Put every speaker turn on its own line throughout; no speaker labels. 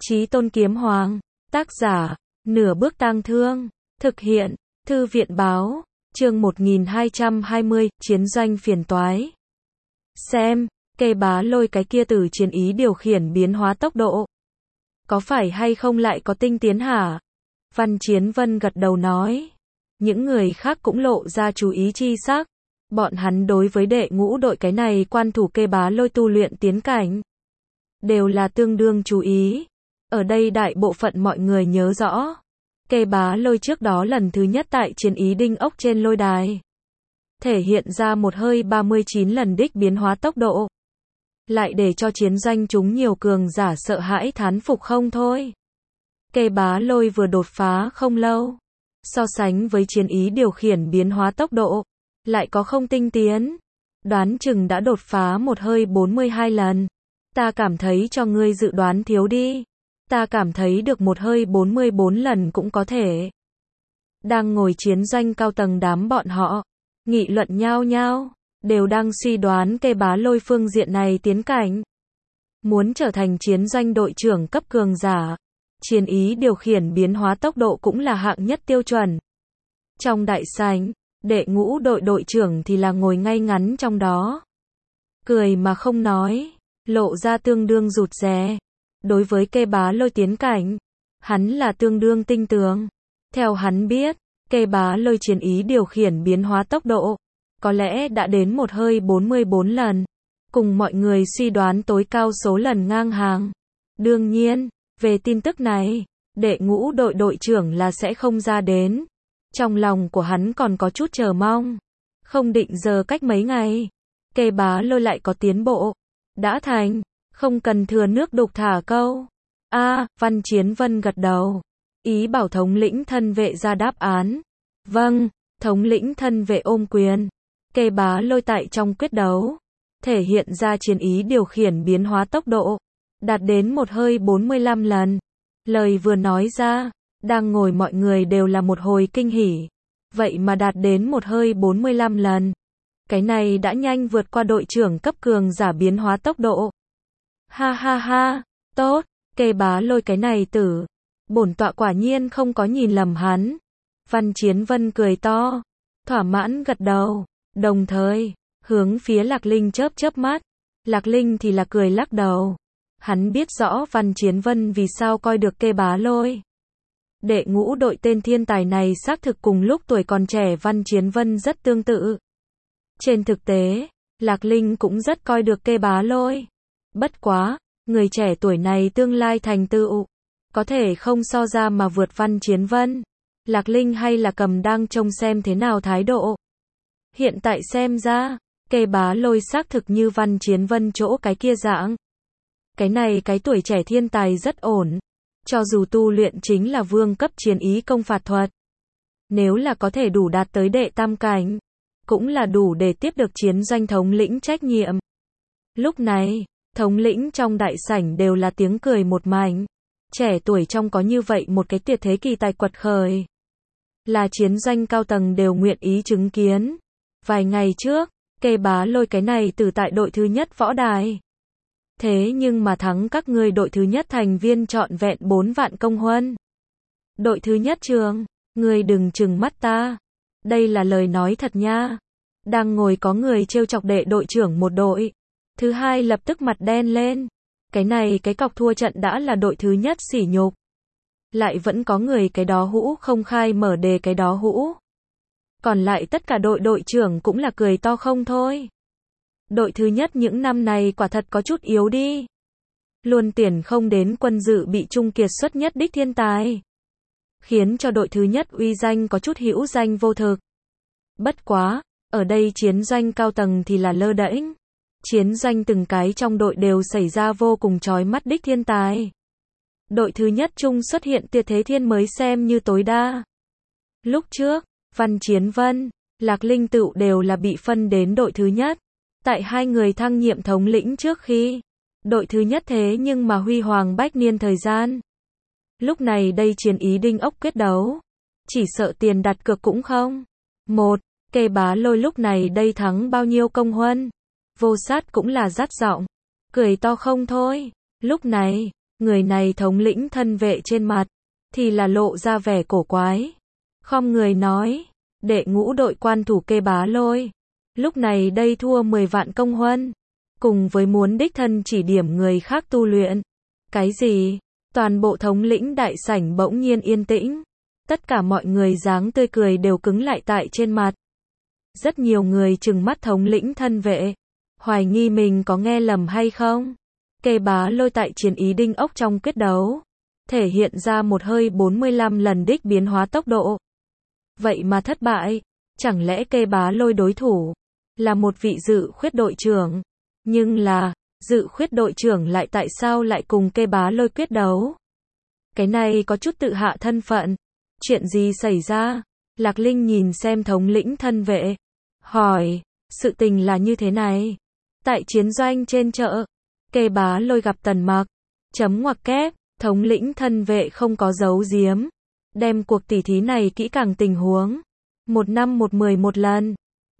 Chí Tôn Kiếm Hoàng, tác giả, Nửa Bước Tang Thương, thực hiện, Thư viện báo, chương 1220, chiến doanh phiền toái. Xem, Kê Bá Lôi cái kia từ chiến ý điều khiển biến hóa tốc độ. Có phải hay không lại có tinh tiến hả? Văn Chiến Vân gật đầu nói. Những người khác cũng lộ ra chú ý chi sắc. Bọn hắn đối với đệ ngũ đội cái này quan thủ Kê Bá Lôi tu luyện tiến cảnh đều là tương đương chú ý. Ở đây đại bộ phận mọi người nhớ rõ. Kê Bá Lôi trước đó lần thứ nhất tại chiến ý đinh ốc trên lôi đài. Thể hiện ra một hơi 39 lần đích biến hóa tốc độ. Lại để cho chiến doanh chúng nhiều cường giả sợ hãi thán phục không thôi. Kê Bá Lôi vừa đột phá không lâu. So sánh với chiến ý điều khiển biến hóa tốc độ. Lại có không tinh tiến. Đoán chừng đã đột phá một hơi 42 lần. Ta cảm thấy cho ngươi dự đoán thiếu đi. Ta cảm thấy được một hơi 44 lần cũng có thể. Đang ngồi chiến doanh cao tầng đám bọn họ. Nghị luận nhao nhao. Đều đang suy đoán Kê Bá Lôi phương diện này tiến cảnh. Muốn trở thành chiến doanh đội trưởng cấp cường giả. Chiến ý điều khiển biến hóa tốc độ cũng là hạng nhất tiêu chuẩn. Trong đại sảnh, đệ ngũ đội đội trưởng thì là ngồi ngay ngắn trong đó. Cười mà không nói. Lộ ra tương đương rụt rè. Đối với Kê Bá Lôi tiến cảnh, hắn là tương đương tinh tường. Theo hắn biết, Kê Bá Lôi chiến ý điều khiển biến hóa tốc độ, có lẽ đã đến một hơi 44 lần. Cùng mọi người suy đoán tối cao số lần ngang hàng. Đương nhiên, về tin tức này, đệ ngũ đội đội trưởng là sẽ không ra đến. Trong lòng của hắn còn có chút chờ mong. Không định giờ cách mấy ngày, Kê Bá Lôi lại có tiến bộ. Đã thành, không cần thừa nước đục thả câu. Văn Chiến Vân gật đầu. Ý bảo thống lĩnh thân vệ ra đáp án. Vâng, thống lĩnh thân vệ ôm quyền. Kê Bá Lôi tại trong quyết đấu. Thể hiện ra chiến ý điều khiển biến hóa tốc độ. Đạt đến một hơi 45 lần. Lời vừa nói ra, đang ngồi mọi người đều là một hồi kinh hỉ. Vậy mà đạt đến một hơi 45 lần. Cái này đã nhanh vượt qua đội trưởng cấp cường giả biến hóa tốc độ. Ha ha ha, tốt, Kê Bá Lôi cái này tử. Bổn tọa quả nhiên không có nhìn lầm hắn. Văn Chiến Vân cười to, thỏa mãn gật đầu, đồng thời, hướng phía Lạc Linh chớp chớp mắt. Lạc Linh thì là cười lắc đầu. Hắn biết rõ Văn Chiến Vân vì sao coi được Kê Bá Lôi. Đệ ngũ đội tên thiên tài này xác thực cùng lúc tuổi còn trẻ Văn Chiến Vân rất tương tự. Trên thực tế, Lạc Linh cũng rất coi được Kê Bá Lôi. Bất quá, người trẻ tuổi này tương lai thành tựu, có thể không so ra mà vượt Văn Chiến Vân. Lạc Linh hay là cầm đang trông xem thế nào thái độ. Hiện tại xem ra, Kê Bá Lôi xác thực như Văn Chiến Vân chỗ cái kia dạng. Cái này cái tuổi trẻ thiên tài rất ổn. Cho dù tu luyện chính là vương cấp chiến ý công phạt thuật. Nếu là có thể đủ đạt tới đệ tam cảnh, cũng là đủ để tiếp được chiến doanh thống lĩnh trách nhiệm. Lúc này, thống lĩnh trong đại sảnh đều là tiếng cười một mảnh. Trẻ tuổi trong có như vậy một cái tuyệt thế kỳ tài quật khởi. Là chiến doanh cao tầng đều nguyện ý chứng kiến. Vài ngày trước, Kê Bá Lôi cái này từ tại đội thứ nhất võ đài. Thế nhưng mà thắng các ngươi đội thứ nhất thành viên trọn vẹn 4 vạn công huân. Đội thứ nhất trường, ngươi đừng trừng mắt ta. Đây là lời nói thật nha. Đang ngồi có người trêu chọc đệ đội trưởng một đội. Thứ hai lập tức mặt đen lên. Cái này cái cọc thua trận đã là đội thứ nhất sỉ nhục. Lại vẫn có người cái đó hũ không khai mở đề cái đó hũ. Còn lại tất cả đội trưởng cũng là cười to không thôi. Đội thứ nhất những năm này quả thật có chút yếu đi. Luôn tiền không đến quân dự bị trung kiệt xuất nhất đích thiên tài. Khiến cho đội thứ nhất uy danh có chút hữu danh vô thực. Bất quá, ở đây chiến doanh cao tầng thì là lơ đễnh. Chiến doanh từng cái trong đội đều xảy ra vô cùng chói mắt đích thiên tài. Đội thứ nhất chung xuất hiện tuyệt thế thiên mới xem như tối đa. Lúc trước, Văn Chiến Vân, Lạc Linh tựu đều là bị phân đến đội thứ nhất. Tại hai người thăng nhiệm thống lĩnh trước khi, đội thứ nhất thế nhưng mà huy hoàng bách niên thời gian. Lúc này đây chiến ý đinh ốc quyết đấu. Chỉ sợ tiền đặt cược cũng không. Kê Bá Lôi lúc này đây thắng bao nhiêu công huân. Vô Sát cũng là dắt giọng. Cười to không thôi. Lúc này, Người này thống lĩnh thân vệ trên mặt, thì là lộ ra vẻ cổ quái. Khom người nói, đệ ngũ đội quan thủ Kê Bá Lôi. Lúc này đây thua 10 vạn công huân. Cùng với muốn đích thân chỉ điểm người khác tu luyện. Cái gì? Toàn bộ thống lĩnh đại sảnh bỗng nhiên yên tĩnh. Tất cả mọi người dáng tươi cười đều cứng lại tại trên mặt. Rất nhiều người trừng mắt thống lĩnh thân vệ. Hoài nghi mình có nghe lầm hay không? Kê Bá Lôi tại chiến ý đinh ốc trong quyết đấu. Thể hiện ra một hơi 45 lần đích biến hóa tốc độ. Vậy mà thất bại. Chẳng lẽ Kê Bá Lôi đối thủ là một vị dự khuyết đội trưởng? Nhưng là, dự khuyết đội trưởng lại tại sao lại cùng Kê Bá Lôi quyết đấu? Cái này có chút tự hạ thân phận. Chuyện gì xảy ra? Lạc Linh nhìn xem thống lĩnh thân vệ. Hỏi, sự tình là như thế này. Tại chiến doanh trên chợ, Kê Bá Lôi gặp Tần Mặc. Chấm ngoặc kép, thống lĩnh thân vệ không có giấu giếm. Đem cuộc tỉ thí này kỹ càng tình huống. 1 năm 1-10 một lần.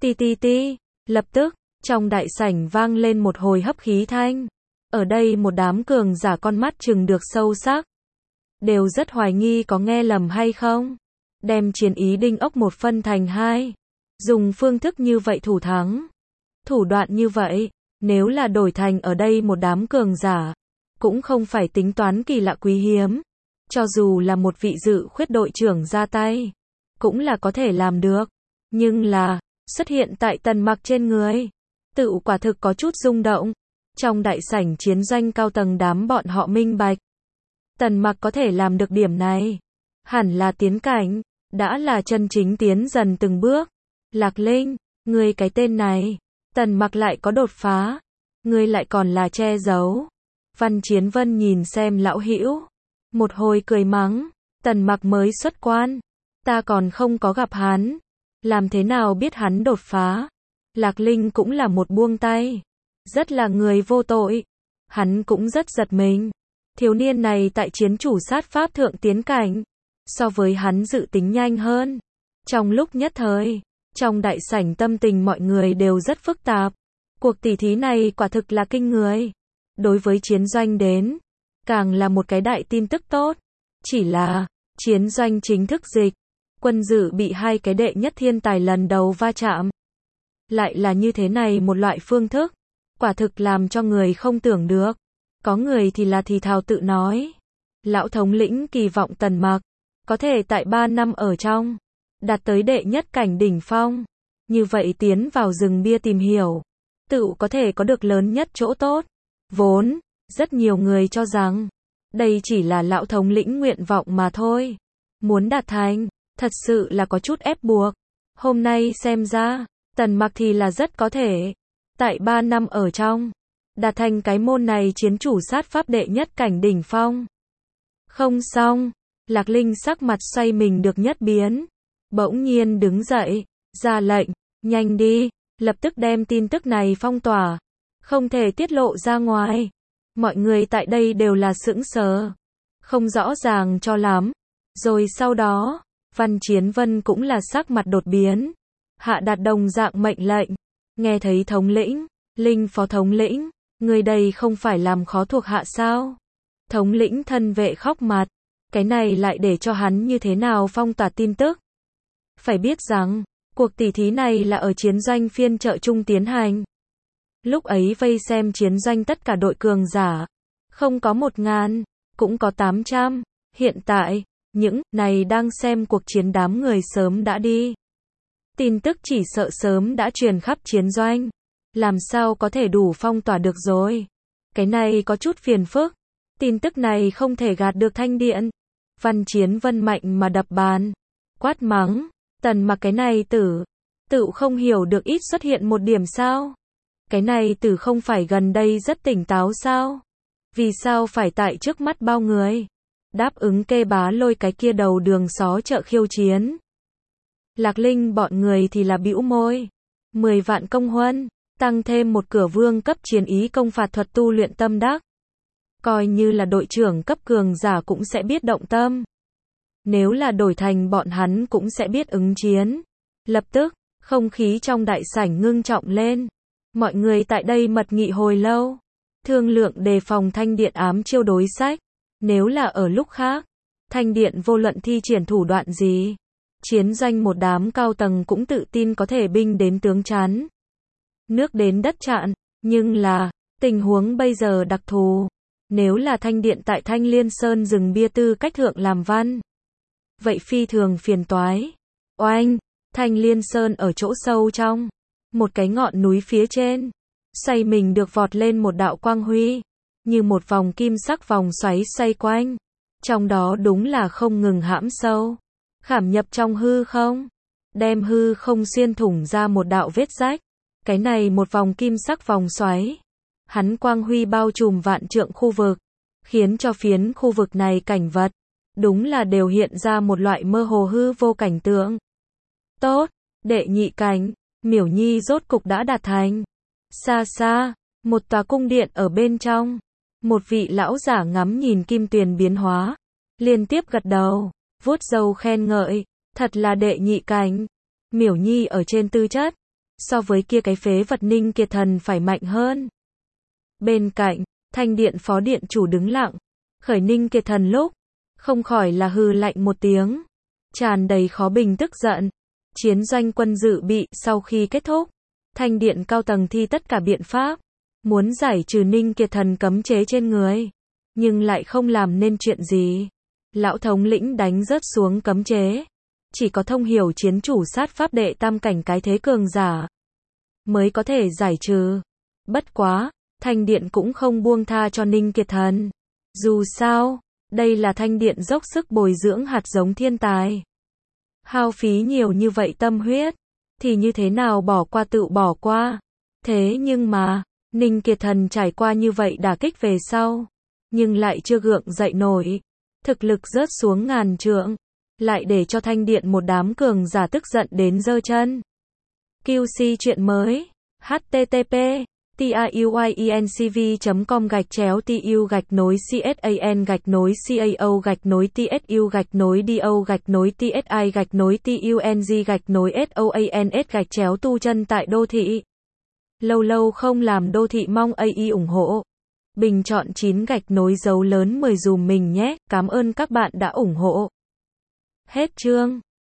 Ti. Lập tức, trong đại sảnh vang lên một hồi hấp khí thanh. Ở đây một đám cường giả con mắt trừng được sâu sắc. Đều rất hoài nghi có nghe lầm hay không. Đem chiến ý đinh ốc một phân thành hai. Dùng phương thức như vậy thủ thắng. Thủ đoạn như vậy, nếu là đổi thành ở đây một đám cường giả, cũng không phải tính toán kỳ lạ quý hiếm. Cho dù là một vị dự khuyết đội trưởng ra tay, cũng là có thể làm được. Nhưng là, xuất hiện tại Tần Mặc trên người, tự quả thực có chút rung động. Trong đại sảnh chiến doanh cao tầng đám bọn họ minh bạch. Tần Mặc có thể làm được điểm này. Hẳn là tiến cảnh, đã là chân chính tiến dần từng bước. Lạc Linh, ngươi cái tên này, Tần Mặc lại có đột phá. Ngươi lại còn là che giấu. Văn Chiến Vân nhìn xem lão hữu. Một hồi cười mắng, Tần Mặc mới xuất quan. Ta còn không có gặp hắn. Làm thế nào biết hắn đột phá? Lạc Linh cũng là một buông tay. Rất là người vô tội. Hắn cũng rất giật mình. Thiếu niên này tại chiến chủ sát pháp thượng tiến cảnh. So với hắn dự tính nhanh hơn. Trong lúc nhất thời, trong đại sảnh tâm tình mọi người đều rất phức tạp. Cuộc tỉ thí này quả thực là kinh người. Đối với chiến doanh đến, càng là một cái đại tin tức tốt. Chỉ là, chiến doanh chính thức dịch. Quân dự bị hai cái đệ nhất thiên tài lần đầu va chạm. Lại là như thế này một loại phương thức. Quả thực làm cho người không tưởng được. Có người thì là thì thào tự nói. Lão thống lĩnh kỳ vọng Tần Mặc có thể tại 3 năm ở trong đạt tới đệ nhất cảnh đỉnh phong. Như vậy tiến vào rừng bia tìm hiểu, tự có thể có được lớn nhất chỗ tốt. Vốn, rất nhiều người cho rằng đây chỉ là lão thống lĩnh nguyện vọng mà thôi. Muốn đạt thành, thật sự là có chút ép buộc. Hôm nay xem ra, Tần Mặc thì là rất có thể tại 3 năm ở trong đạt thành cái môn này chiến chủ sát pháp đệ nhất cảnh đỉnh phong. Không xong, Lạc Linh sắc mặt xoay mình được nhất biến. Bỗng nhiên đứng dậy, ra lệnh, nhanh đi, lập tức đem tin tức này phong tỏa. Không thể tiết lộ ra ngoài. Mọi người tại đây đều là sững sờ. Không rõ ràng cho lắm. Rồi sau đó, Văn Chiến Vân cũng là sắc mặt đột biến. Hạ đạt đồng dạng mệnh lệnh. Nghe thấy thống lĩnh, Linh phó thống lĩnh, người đây không phải làm khó thuộc hạ sao? Thống lĩnh thân vệ khóc mặt. Cái này lại để cho hắn như thế nào phong tỏa tin tức? Phải biết rằng, cuộc tỉ thí này là ở chiến doanh phiên chợ trung tiến hành. Lúc ấy vây xem chiến doanh tất cả đội cường giả. Không có 1000, cũng có 800. Hiện tại, những này đang xem cuộc chiến đám người sớm đã đi. Tin tức chỉ sợ sớm đã truyền khắp chiến doanh. Làm sao có thể đủ phong tỏa được rồi. Cái này có chút phiền phức. Tin tức này không thể gạt được Thanh Điện. Văn Chiến Vân mạnh mà đập bàn. Quát mắng. Tần Mặc cái này tự không hiểu được ít xuất hiện một điểm sao. Cái này tử không phải gần đây rất tỉnh táo sao? Vì sao phải tại trước mắt bao người? Đáp ứng Kê Bá Lôi cái kia đầu đường xó chợ khiêu chiến. Lạc Linh bọn người thì là bĩu môi. 10 vạn công huân, tăng thêm một cửa vương cấp chiến ý công phạt thuật tu luyện tâm đắc. Coi như là đội trưởng cấp cường giả cũng sẽ biết động tâm. Nếu là đổi thành bọn hắn cũng sẽ biết ứng chiến. Lập tức, không khí trong đại sảnh ngưng trọng lên. Mọi người tại đây mật nghị hồi lâu. Thương lượng đề phòng Thanh Điện ám chiêu đối sách. Nếu là ở lúc khác, Thanh Điện vô luận thi triển thủ đoạn gì, chiến doanh một đám cao tầng cũng tự tin có thể binh đến tướng chắn, nước đến đất chặn, nhưng là, tình huống bây giờ đặc thù. Nếu là Thanh Điện tại Thanh Liên Sơn dừng bia tư cách thượng làm văn, vậy phi thường phiền toái. Oanh, Thanh Liên Sơn ở chỗ sâu trong một cái ngọn núi phía trên, xoay mình được vọt lên một đạo quang huy, như một vòng kim sắc vòng xoáy xoay quanh, trong đó đúng là không ngừng hãm sâu, khảm nhập trong hư không, đem hư không xuyên thủng ra một đạo vết rách. Cái này một vòng kim sắc vòng xoáy, hắn quang huy bao trùm vạn trượng khu vực, khiến cho phiến khu vực này cảnh vật, đúng là đều hiện ra một loại mơ hồ hư vô cảnh tượng. Tốt, đệ nhị cảnh, Miểu Nhi rốt cục đã đạt thành. Xa xa, một tòa cung điện ở bên trong, một vị lão giả ngắm nhìn kim tuyền biến hóa, liên tiếp gật đầu, vuốt râu khen ngợi, thật là đệ nhị cảnh. Miểu Nhi ở trên tư chất, so với kia cái phế vật Ninh Kiệt Thần phải mạnh hơn. Bên cạnh, Thanh Điện phó điện chủ đứng lặng, khởi Ninh Kiệt Thần lúc, không khỏi là hừ lạnh một tiếng, tràn đầy khó bình tức giận. Chiến doanh quân dự bị sau khi kết thúc, Thanh Điện cao tầng thi tất cả biện pháp, muốn giải trừ Ninh Kiệt Thần cấm chế trên người, nhưng lại không làm nên chuyện gì. Lão thống lĩnh đánh rớt xuống cấm chế, chỉ có thông hiểu chiến chủ sát pháp đệ tam cảnh cái thế cường giả mới có thể giải trừ. Bất quá, Thanh Điện cũng không buông tha cho Ninh Kiệt Thần. Dù sao, đây là Thanh Điện dốc sức bồi dưỡng hạt giống thiên tài. Hao phí nhiều như vậy tâm huyết, thì như thế nào bỏ qua tự bỏ qua. Thế nhưng mà, Ninh Kiệt Thần trải qua như vậy đả kích về sau, nhưng lại chưa gượng dậy nổi. Thực lực rớt xuống ngàn trượng, lại để cho Thanh Điện một đám cường giả tức giận đến giơ chân. QC chuyện mới, http tayuy.cv.com/TU-TSAN-TSU-TSI-TUNG-TUNG tại đô thị. Lâu lâu không làm đô thị mong AI ủng hộ. Bình chọn 9 gạch nối dấu lớn 10 dùm mình nhé, cảm ơn các bạn đã ủng hộ. Hết chương.